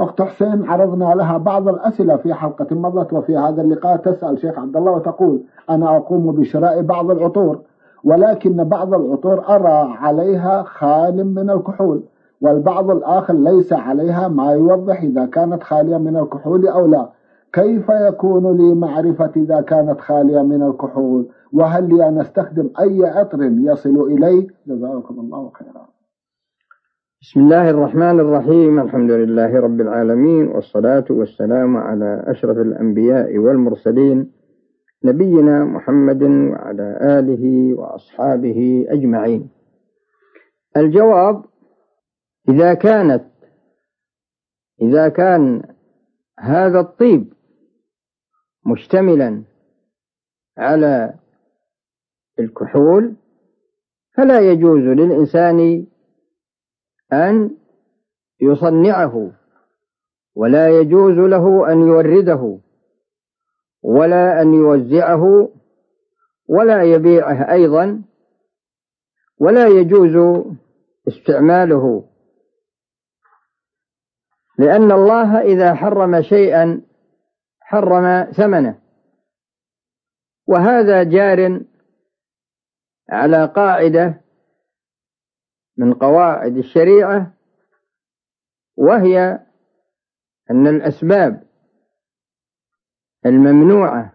أخت حسين عرضنا لها بعض الأسئلة في حلقة مضت، وفي هذا اللقاء تسأل شيخ عبد الله وتقول: أنا أقوم بشراء بعض العطور، ولكن بعض العطور أرى عليها خال من الكحول، والبعض الآخر ليس عليها ما يوضح إذا كانت خالية من الكحول أو لا. كيف يكون لي معرفة إذا كانت خالية من الكحول؟ وهل لي أن أستخدم أي عطر يصل إلي؟ جزاكم الله خيرا. بسم الله الرحمن الرحيم. الحمد لله رب العالمين، والصلاة والسلام على أشرف الأنبياء والمرسلين، نبينا محمد وعلى آله وأصحابه أجمعين. الجواب: إذا كان هذا الطيب مشتملا على الكحول فلا يجوز للإنسان أن يصنعه، ولا يجوز له أن يورده، ولا أن يوزعه، ولا يبيعه أيضا، ولا يجوز استعماله، لأن الله إذا حرم شيئا حرم ثمنه، وهذا جار على قاعدة من قواعد الشريعة، وهي أن الأسباب الممنوعة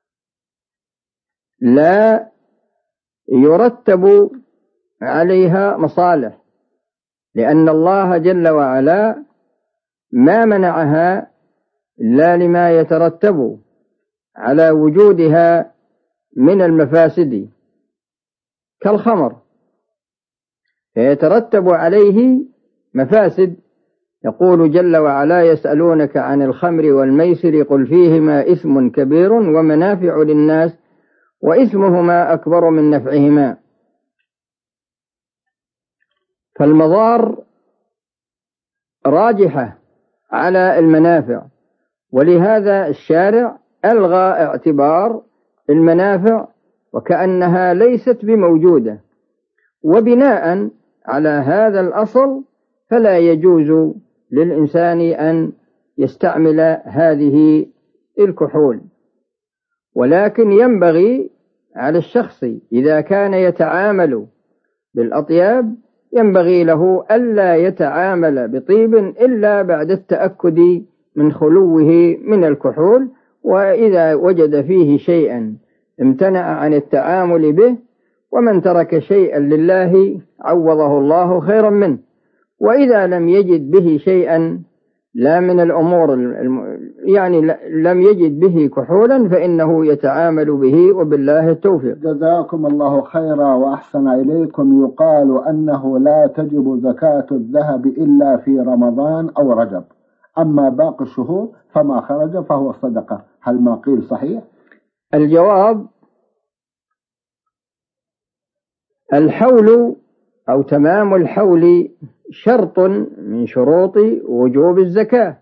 لا يرتب عليها مصالح، لأن الله جل وعلا ما منعها إلا لما يترتب على وجودها من المفاسد، كالخمر فيترتب عليه مفاسد. يقول جل وعلا: يسألونك عن الخمر والميسر قل فيهما إثم كبير ومنافع للناس وإثمهما أكبر من نفعهما. فالمضار راجحة على المنافع، ولهذا الشارع ألغى اعتبار المنافع وكأنها ليست بموجودة. وبناء على هذا الأصل فلا يجوز للإنسان أن يستعمل هذه الكحول، ولكن ينبغي على الشخص إذا كان يتعامل بالأطياب ينبغي له ألا يتعامل بطيب إلا بعد التأكد من خلوه من الكحول، وإذا وجد فيه شيئا امتنع عن التعامل به، ومن ترك شيئا لله عوضه الله خيرا منه. وإذا لم يجد به شيئا لا من الأمور يعني لم يجد به كحولا فإنه يتعامل به، وبالله التوفيق. جزاكم الله خيرا وأحسن إليكم. يقال أنه لا تجب زكاة الذهب إلا في رمضان أو رجب، أما باقي الشهور فما خرج فهو صدقة، هل ما قيل صحيح؟ الجواب: الحول أو تمام الحول شرط من شروط وجوب الزكاة،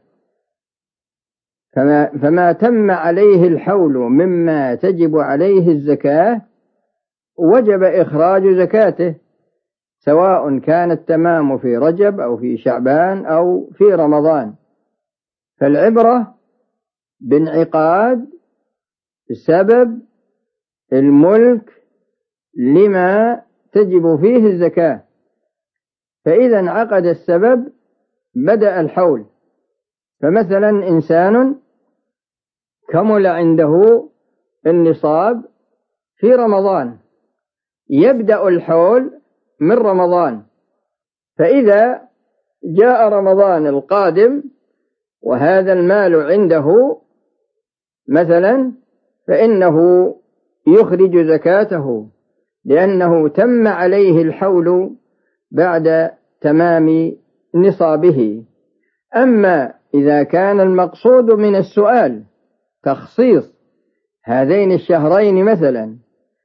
فما تم عليه الحول مما تجب عليه الزكاة وجب إخراج زكاته، سواء كان التمام في رجب أو في شعبان أو في رمضان. فالعبرة بانعقاد سبب الملك لما تجب فيه الزكاة، فإذا انعقد السبب بدأ الحول. فمثلا إنسان كمل عنده النصاب في رمضان، يبدأ الحول من رمضان، فإذا جاء رمضان القادم وهذا المال عنده مثلا فإنه يخرج زكاته، لأنه تم عليه الحول بعد تمام نصابه. أما إذا كان المقصود من السؤال تخصيص هذين الشهرين مثلا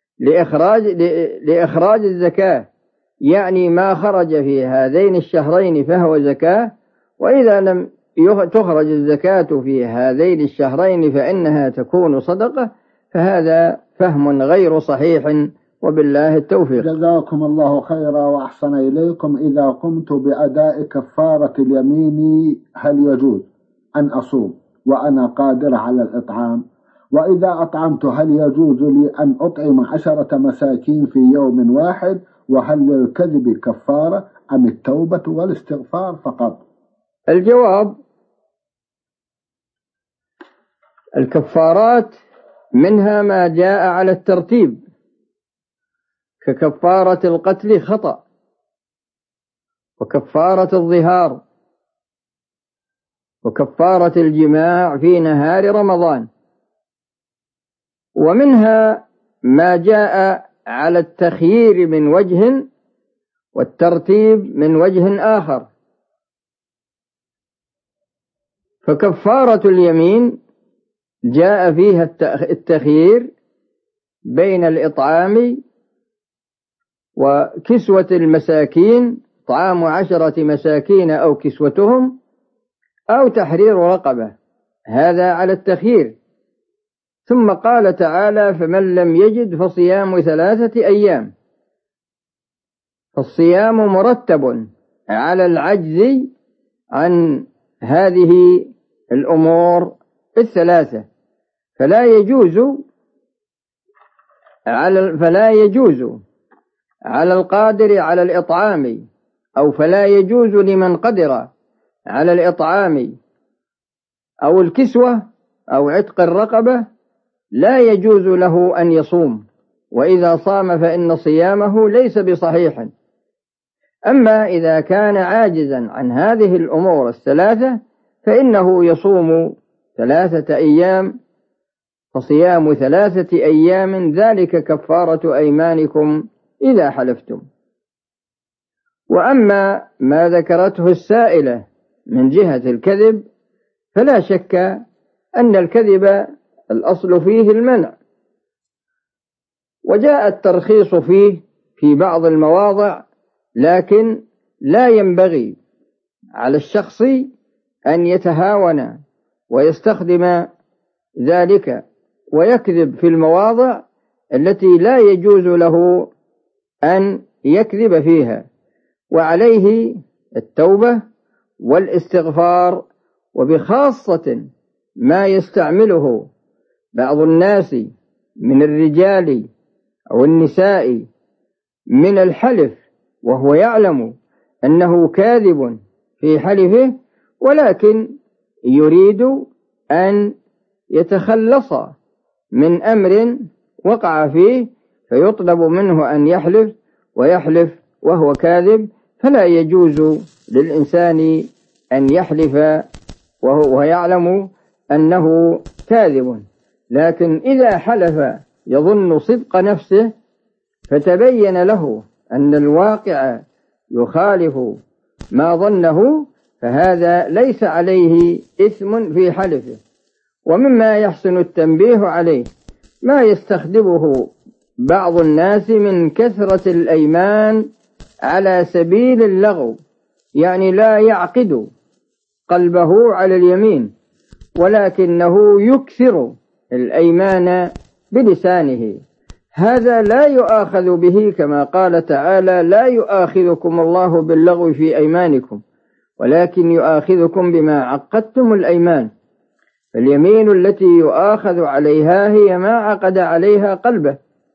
لإخراج الزكاة، يعني ما خرج في هذين الشهرين فهو زكاة، وإذا لم تخرج الزكاة في هذين الشهرين فإنها تكون صدقة، فهذا فهم غير صحيح وبالله التوفيق. جزاكم الله خيرا وأحسن إليكم. إذا قمت بأداء كفارة اليمين هل يجوز أن أصوم وأنا قادر على الإطعام؟ وإذا أطعمت هل يجوز لي أن أطعم 10 مساكين في يوم واحد؟ وهل للكذب كفارة أم التوبة والاستغفار فقط؟ الجواب: الكفارات منها ما جاء على الترتيب، ككفارة القتل خطأ، وكفارة الظهار، وكفارة الجماع في نهار رمضان. ومنها ما جاء على التخيير من وجه والترتيب من وجه آخر. فكفارة اليمين جاء فيها التخيير بين الإطعام وكسوة المساكين، طعام 10 مساكين أو كسوتهم أو تحرير رقبة، هذا على التخيير. ثم قال تعالى: فمن لم يجد فصيام 3 أيام. فالصيام مرتب على العجز عن هذه الأمور ال3، فلا يجوز على القادر على الإطعام، أو فلا يجوز لمن قدر على الإطعام أو الكسوة أو عتق الرقبة، لا يجوز له أن يصوم، وإذا صام فإن صيامه ليس بصحيح. أما إذا كان عاجزا عن هذه الأمور ال3 فإنه يصوم 3 أيام، فصيام 3 أيام ذلك كفارة أيمانكم إذا حلفتم. وأما ما ذكرته السائلة من جهة الكذب، فلا شك أن الكذب الأصل فيه المنع، وجاء الترخيص فيه في بعض المواضع، لكن لا ينبغي على الشخص أن يتهاون ويستخدم ذلك ويكذب في المواضع التي لا يجوز له أن يكذب فيها، وعليه التوبة والاستغفار. وبخاصة ما يستعمله بعض الناس من الرجال أو النساء من الحلف وهو يعلم أنه كاذب في حلفه، ولكن يريد أن يتخلص من أمر وقع فيه، فيطلب منه أن يحلف ويحلف وهو كاذب. فلا يجوز للإنسان أن يحلف وهو يعلم أنه كاذب، لكن إذا حلف يظن صدق نفسه فتبين له أن الواقع يخالف ما ظنه، فهذا ليس عليه إثم في حلفه. ومما يحسن التنبيه عليه ما يستخدمه بعض الناس من كثرة الأيمان على سبيل اللغو، يعني لا يعقد قلبه على اليمين، ولكنه يكثر الأيمان بلسانه. هذا لا يؤاخذ به، كما قال تعالى: لا يؤاخذكم الله باللغو في أيمانكم ولكن يؤاخذكم بما عقدتم الأيمان. فاليمين التي يؤاخذ عليها هي ما عقد عليها قلبه.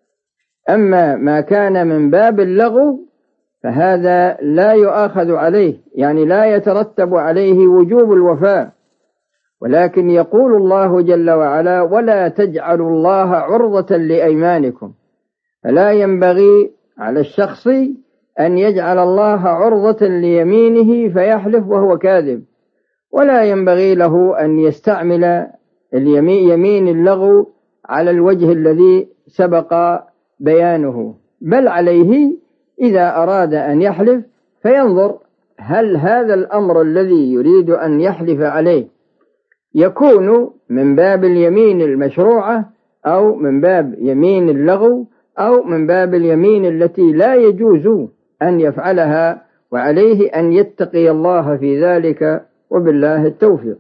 أما ما كان من باب اللغو فهذا لا يؤاخذ عليه، يعني لا يترتب عليه وجوب الوفاء. ولكن يقول الله جل وعلا: ولا تجعلوا الله عرضة لأيمانكم. فلا ينبغي على الشخص أن يجعل الله عرضة ليمينه فيحلف وهو كاذب، ولا ينبغي له أن يستعمل يمين اللغو على الوجه الذي سبق بيانه، بل عليه إذا أراد أن يحلف فينظر هل هذا الأمر الذي يريد أن يحلف عليه يكون من باب اليمين المشروعة أو من باب يمين اللغو أو من باب اليمين التي لا يجوز أن يفعلها، وعليه أن يتقي الله في ذلك، وبالله التوفيق.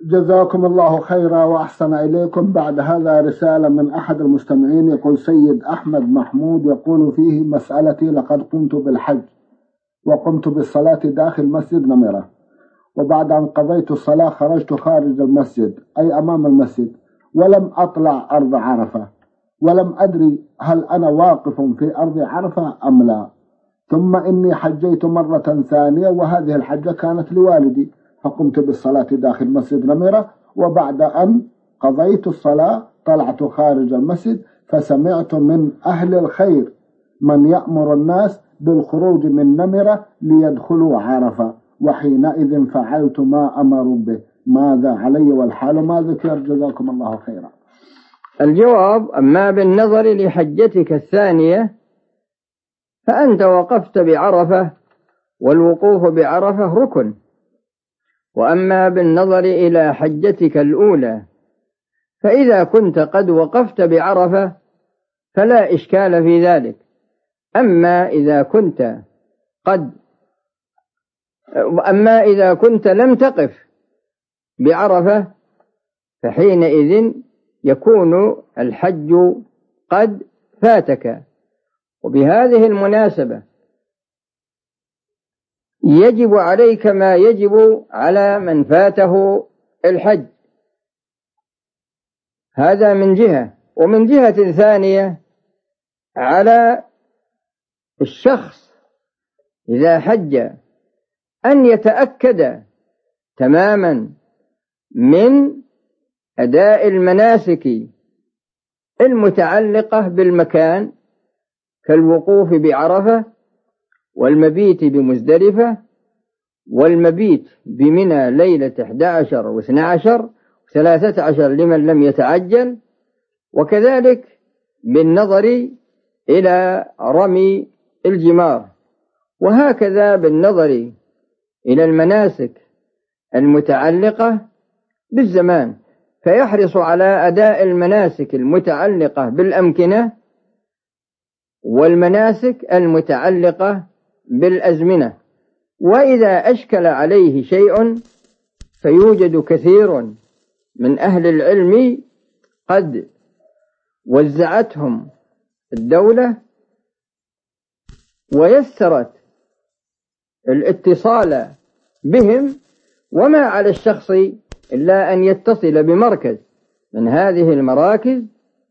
جزاكم الله خيرا وأحسن إليكم. بعد هذا رسالة من أحد المستمعين يقول: سيد أحمد محمود يقول فيه: مسألتي لقد قمت بالحج وقمت بالصلاة داخل مسجد نمرة، وبعد أن قضيت الصلاة خرجت خارج المسجد أي أمام المسجد ولم أطلع أرض عرفة، ولم أدري هل أنا واقف في أرض عرفة أم لا. ثم إني حجيت مرة ثانية وهذه الحجة كانت لوالدي، فقمت بالصلاة داخل مسجد نمرة، وبعد أن قضيت الصلاة طلعت خارج المسجد فسمعت من أهل الخير من يأمر الناس بالخروج من نمرة ليدخلوا عرفة، وحينئذ فعلت ما أمروا به. ماذا علي والحال ما ذكر؟ جزاكم الله خيرا. الجواب: أما بالنظر لحجتك الثانية فأنت وقفت بعرفة، والوقوف بعرفة ركن. وأما بالنظر إلى حجتك الأولى فإذا كنت قد وقفت بعرفة فلا إشكال في ذلك. أما إذا كنت لم تقف بعرفة فحينئذ يكون الحج قد فاتك. وبهذه المناسبة يجب عليك ما يجب على من فاته الحج، هذا من جهة. ومن جهة ثانية على الشخص إذا حج أن يتأكد تماما من أداء المناسك المتعلقة بالمكان كالوقوف بعرفة والمبيت بمزدلفة والمبيت بمنى ليلة 11 و12 و13 لمن لم يتعجل، وكذلك بالنظر إلى رمي الجمار، وهكذا بالنظر إلى المناسك المتعلقة بالزمان، فيحرص على أداء المناسك المتعلقة بالأمكنة والمناسك المتعلقة بالأزمنة. وإذا أشكل عليه شيء فيوجد كثير من أهل العلم قد وزعتهم الدولة ويسرت الاتصال بهم، وما على الشخص إلا أن يتصل بمركز من هذه المراكز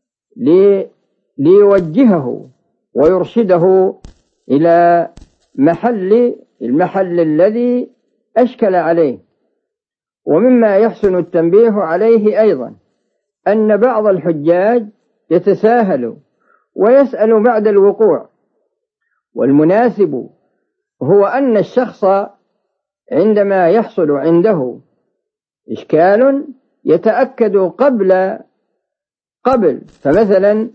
ليوجهه ويرشده إلى المحل الذي أشكل عليه. ومما يحسن التنبيه عليه أيضا أن بعض الحجاج يتساهل ويسأل بعد الوقوع، والمناسب هو أن الشخص عندما يحصل عنده إشكال يتأكد قبل، فمثلا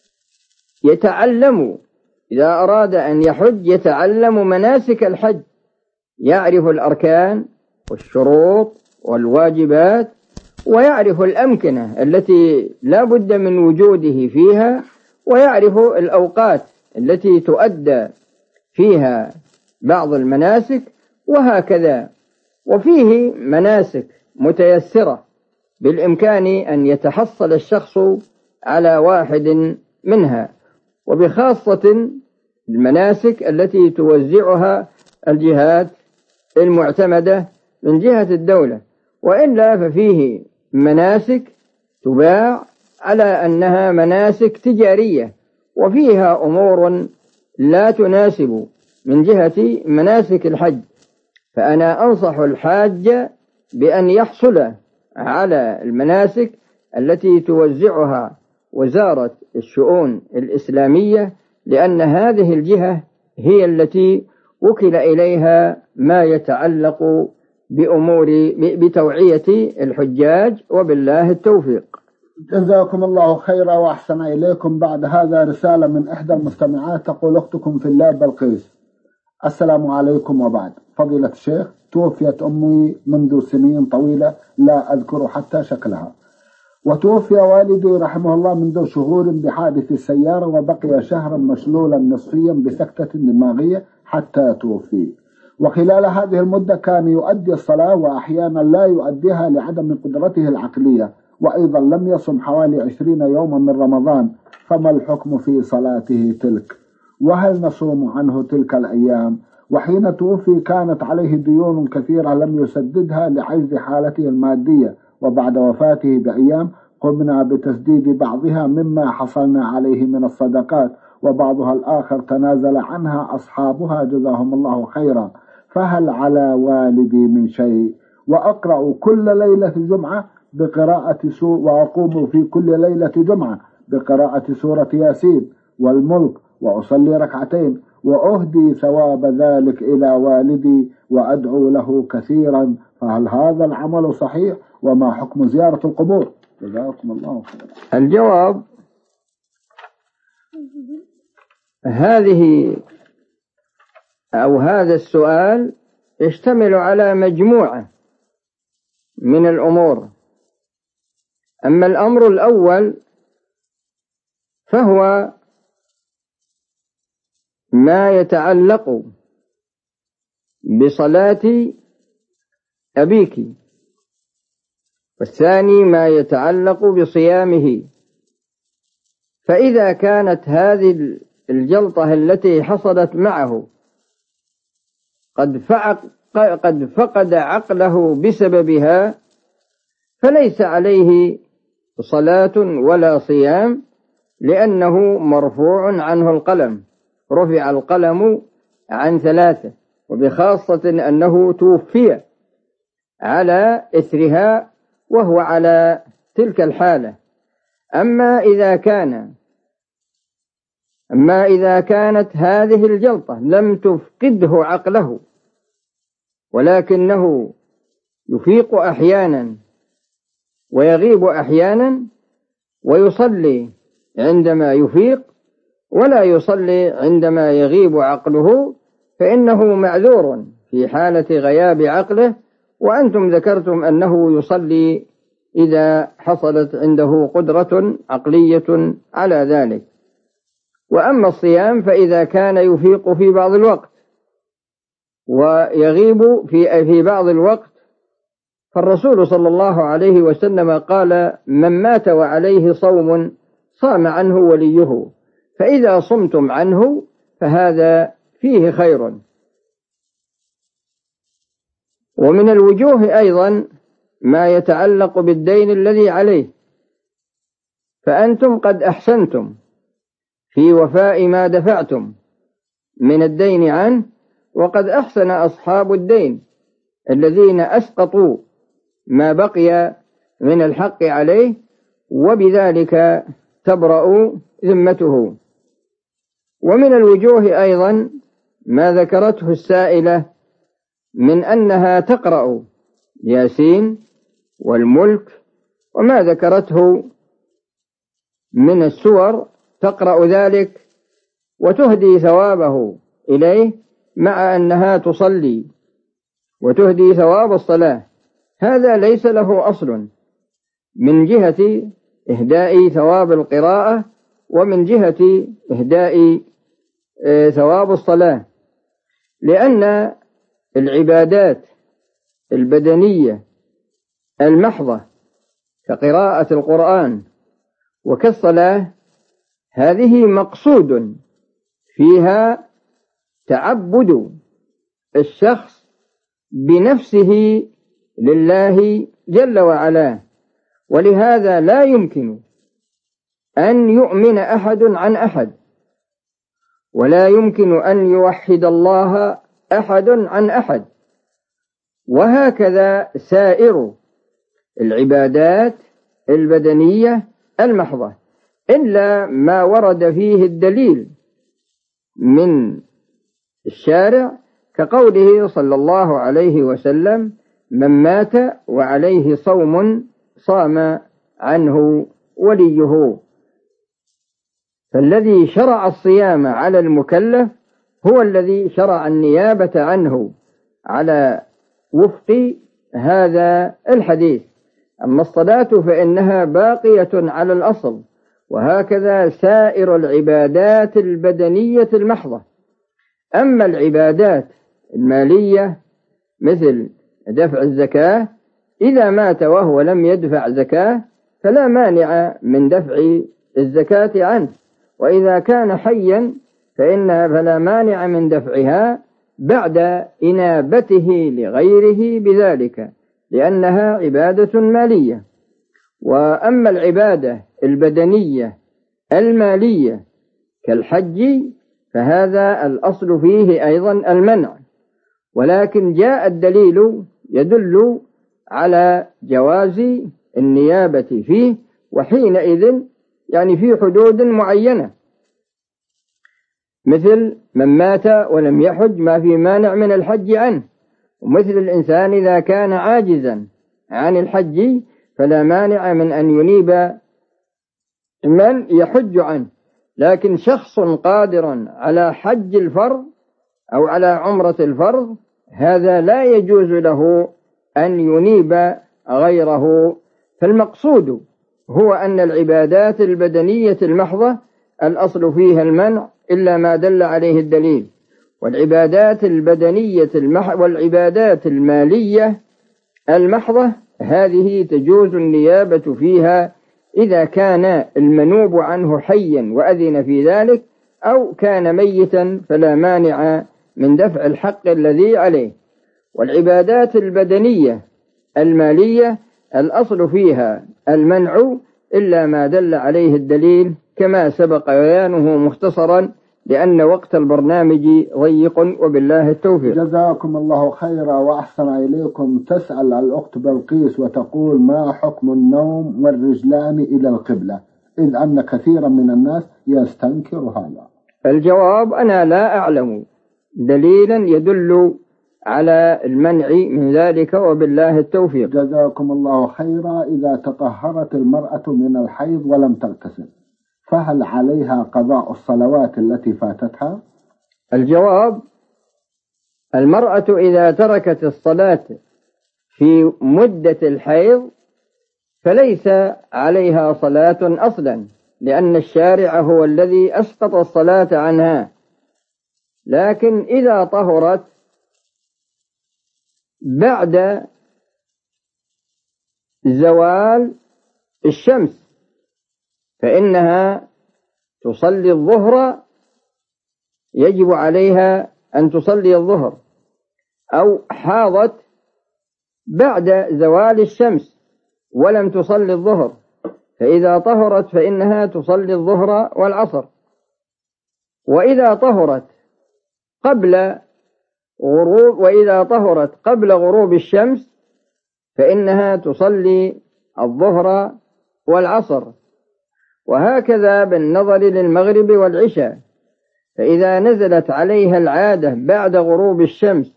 يتعلم إذا أراد أن يحج يتعلم مناسك الحج، يعرف الأركان والشروط والواجبات، ويعرف الأمكنة التي لا بد من وجوده فيها، ويعرف الأوقات التي تؤدى فيها بعض المناسك، وهكذا. وفيه مناسك متيسرة بالإمكان أن يتحصل الشخص على واحد منها، وبخاصة المناسك التي توزعها الجهات المعتمدة من جهة الدولة. وإلا ففيه مناسك تباع على أنها مناسك تجارية، وفيها أمور لا تناسب من جهة مناسك الحج. فأنا أنصح الحاج بأن يحصل على المناسك التي توزعها وزارة الشؤون الإسلامية، لأن هذه الجهة هي التي وكل إليها ما يتعلق بتوعية الحجاج، وبالله التوفيق. جزاكم الله خيرا وأحسن إليكم. بعد هذا رسالة من إحدى المستمعات تقول: أختكم في الله بلقيس: السلام عليكم وبعد. فضيلة الشيخ، توفيت أمي منذ سنين طويلة لا أذكر حتى شكلها، وتوفي والدي رحمه الله منذ شهور بحادث السيارة، وبقي شهرا مشلولا نصفيا بسكتة دماغية حتى توفي، وخلال هذه المدة كان يؤدي الصلاة وأحيانا لا يؤديها لعدم قدرته العقلية، وأيضا لم يصم حوالي 20 يوما من رمضان، فما الحكم في صلاته تلك؟ وهل نصوم عنه تلك الأيام؟ وحين توفي كانت عليه ديون كثيرة لم يسددها لعجز حالته المادية، وبعد وفاته بأيام قمنا بتسديد بعضها مما حصلنا عليه من الصدقات، وبعضها الآخر تنازل عنها أصحابها جزاهم الله خيرا، فهل على والدي من شيء؟ وأقرأ كل ليلة جمعة وأقوم في كل ليلة جمعة بقراءة سورة ياسين والملك، وأصلي ركعتين، وأهدي ثواب ذلك إلى والدي وأدعو له كثيرا، فهل هذا العمل صحيح؟ وما حكم زيارة القبور؟ جزاكم الله خيرا. الجواب: هذا السؤال يشتمل على مجموعة من الأمور. أما الأمر الأول فهو ما يتعلق بصلاة أبيك، والثاني ما يتعلق بصيامه. فإذا كانت هذه الجلطة التي حصلت معه قد فقد عقله بسببها، فليس عليه صلاة ولا صيام، لأنه مرفوع عنه القلم. رفع القلم عن 3، وبخاصة أنه توفي على إثرها وهو على تلك الحالة. أما إذا كانت هذه الجلطة لم تفقده عقله، ولكنه يفيق أحيانا ويغيب أحيانا، ويصلي عندما يفيق ولا يصلي عندما يغيب عقله، فإنه معذور في حالة غياب عقله. وأنتم ذكرتم أنه يصلي إذا حصلت عنده قدرة عقلية على ذلك. وأما الصيام فإذا كان يفيق في بعض الوقت ويغيب في بعض الوقت، فالرسول صلى الله عليه وسلم قال: من مات وعليه صوم صام عنه وليه، فإذا صمتم عنه فهذا فيه خير. ومن الوجوه أيضا ما يتعلق بالدين الذي عليه، فأنتم قد أحسنتم في وفاء ما دفعتم من الدين عنه، وقد أحسن أصحاب الدين الذين أسقطوا ما بقي من الحق عليه، وبذلك تبرأ ذمته. ومن الوجوه أيضا ما ذكرته السائلة من أنها تقرأ ياسين والملك، وما ذكرته من السور تقرأ ذلك وتهدي ثوابه إليه، مع أنها تصلي وتهدي ثواب الصلاة. هذا ليس له أصل من جهة إهداء ثواب القراءة، ومن جهة إهداء ثواب الصلاة، لأن العبادات البدنية المحضة كقراءة القرآن وكالصلاة هذه مقصود فيها تعبد الشخص بنفسه لله جل وعلا، ولهذا لا يمكن أن يؤمن أحد عن أحد، ولا يمكن أن يوحد الله أحد عن أحد. وهكذا سائر العبادات البدنية المحضة، إلا ما ورد فيه الدليل من الشارع، كقوله صلى الله عليه وسلم: من مات وعليه صوم صام عنه وليه. فالذي شرع الصيام على المكلف هو الذي شرع النيابة عنه على وفق هذا الحديث. أما الصلاة فإنها باقية على الأصل، وهكذا سائر العبادات البدنية المحضة. أما العبادات المالية مثل دفع الزكاة، إذا مات وهو لم يدفع زكاة فلا مانع من دفع الزكاة عنه، وإذا كان حيا فلا مانع من دفعها بعد إنابته لغيره بذلك، لأنها عبادة مالية. وأما العبادة البدنية المالية كالحج فهذا الأصل فيه أيضا المنع، ولكن جاء الدليل يدل على جواز النيابة فيه، وحينئذ يعني في حدود معينة، مثل من مات ولم يحج ما في مانع من الحج عنه، ومثل الإنسان إذا كان عاجزا عن الحج فلا مانع من أن ينيب من يحج عنه. لكن شخص قادر على حج الفرض أو على عمرة الفرض هذا لا يجوز له أن ينيب غيره. فالمقصود هو أن العبادات البدنية المحضة الأصل فيها المنع إلا ما دل عليه الدليل، والعبادات البدنية والعبادات المالية المحضة هذه تجوز النيابة فيها إذا كان المنوب عنه حيا وأذن في ذلك، أو كان ميتا فلا مانع من دفع الحق الذي عليه. والعبادات البدنية المالية الأصل فيها المنع إلا ما دل عليه الدليل، كما سبق بيانه مختصرا لأن وقت البرنامج ضيق، وبالله التوفيق. جزاكم الله خيرا وأحسن إليكم. تسأل الأخت بلقيس وتقول: ما حكم النوم والرجلان إلى القبلة، إذ أن كثيرا من الناس يستنكر هذا؟ الجواب: أنا لا أعلم دليلا يدل على المنع من ذلك، وبالله التوفيق. جزاكم الله خيرا. إذا تطهرت المرأة من الحيض ولم تغتسل فهل عليها قضاء الصلوات التي فاتتها؟ الجواب: المرأة إذا تركت الصلاة في مدة الحيض فليس عليها صلاة أصلا، لأن الشارع هو الذي أسقط الصلاة عنها. لكن إذا طهرت بعد زوال الشمس فإنها تصلي الظهر، يجب عليها أن تصلي الظهر. أو حاضت بعد زوال الشمس ولم تصلي الظهر، فإذا طهرت فإنها تصلي الظهر والعصر. وإذا طهرت قبل غروب الشمس فإنها تصلي الظهر والعصر. وهكذا بالنظر للمغرب والعشاء، فإذا نزلت عليها العادة بعد غروب الشمس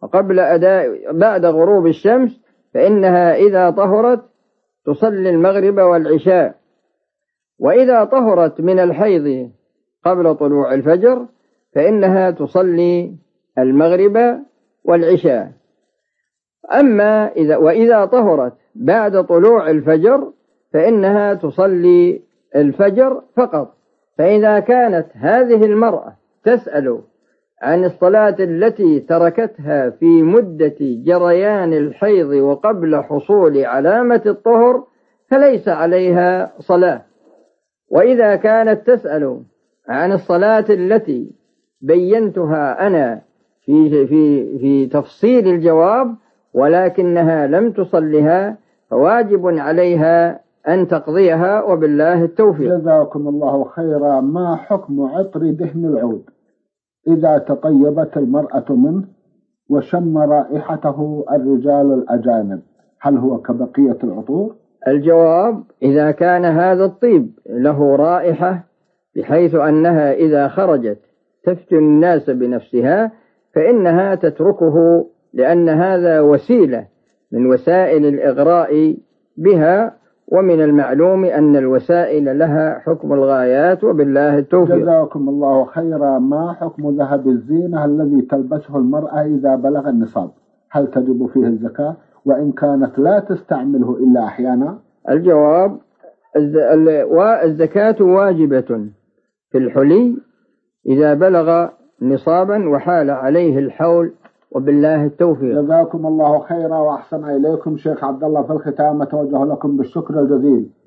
بعد غروب الشمس فإنها إذا طهرت تصلي المغرب والعشاء. وإذا طهرت من الحيض قبل طلوع الفجر فإنها تصلي المغرب والعشاء. أما وإذا طهرت بعد طلوع الفجر فإنها تصلي الفجر فقط. فإذا كانت هذه المرأة تسأل عن الصلاة التي تركتها في مدة جريان الحيض وقبل حصول علامة الطهر فليس عليها صلاة. وإذا كانت تسأل عن الصلاة التي بينتها أنا في تفصيل الجواب ولكنها لم تصلها فواجب عليها أن تقضيها، وبالله التوفيق. جزاكم الله خيرا. ما حكم عطر دهن العود إذا تطيبت المرأة منه وشم رائحته الرجال الأجانب، هل هو كبقية العطور؟ الجواب: إذا كان هذا الطيب له رائحة بحيث أنها إذا خرجت تفتن الناس بنفسها فإنها تتركه، لأن هذا وسيلة من وسائل الإغراء بها، ومن المعلوم أن الوسائل لها حكم الغايات، وبالله التوفيق. جزاكم الله خيرا. ما حكم ذهب الزينة الذي تلبسه المرأة إذا بلغ النصاب، هل تجب فيه الزكاة وإن كانت لا تستعمله إلا أحيانا؟ الجواب: الزكاة واجبة في الحلي إذا بلغ نصابا وحال عليه الحول وبالله التوفيق. جزاكم الله خيرا وأحسن إليكم شيخ عبد الله. في الختام أتوجه لكم بالشكر الجزيل.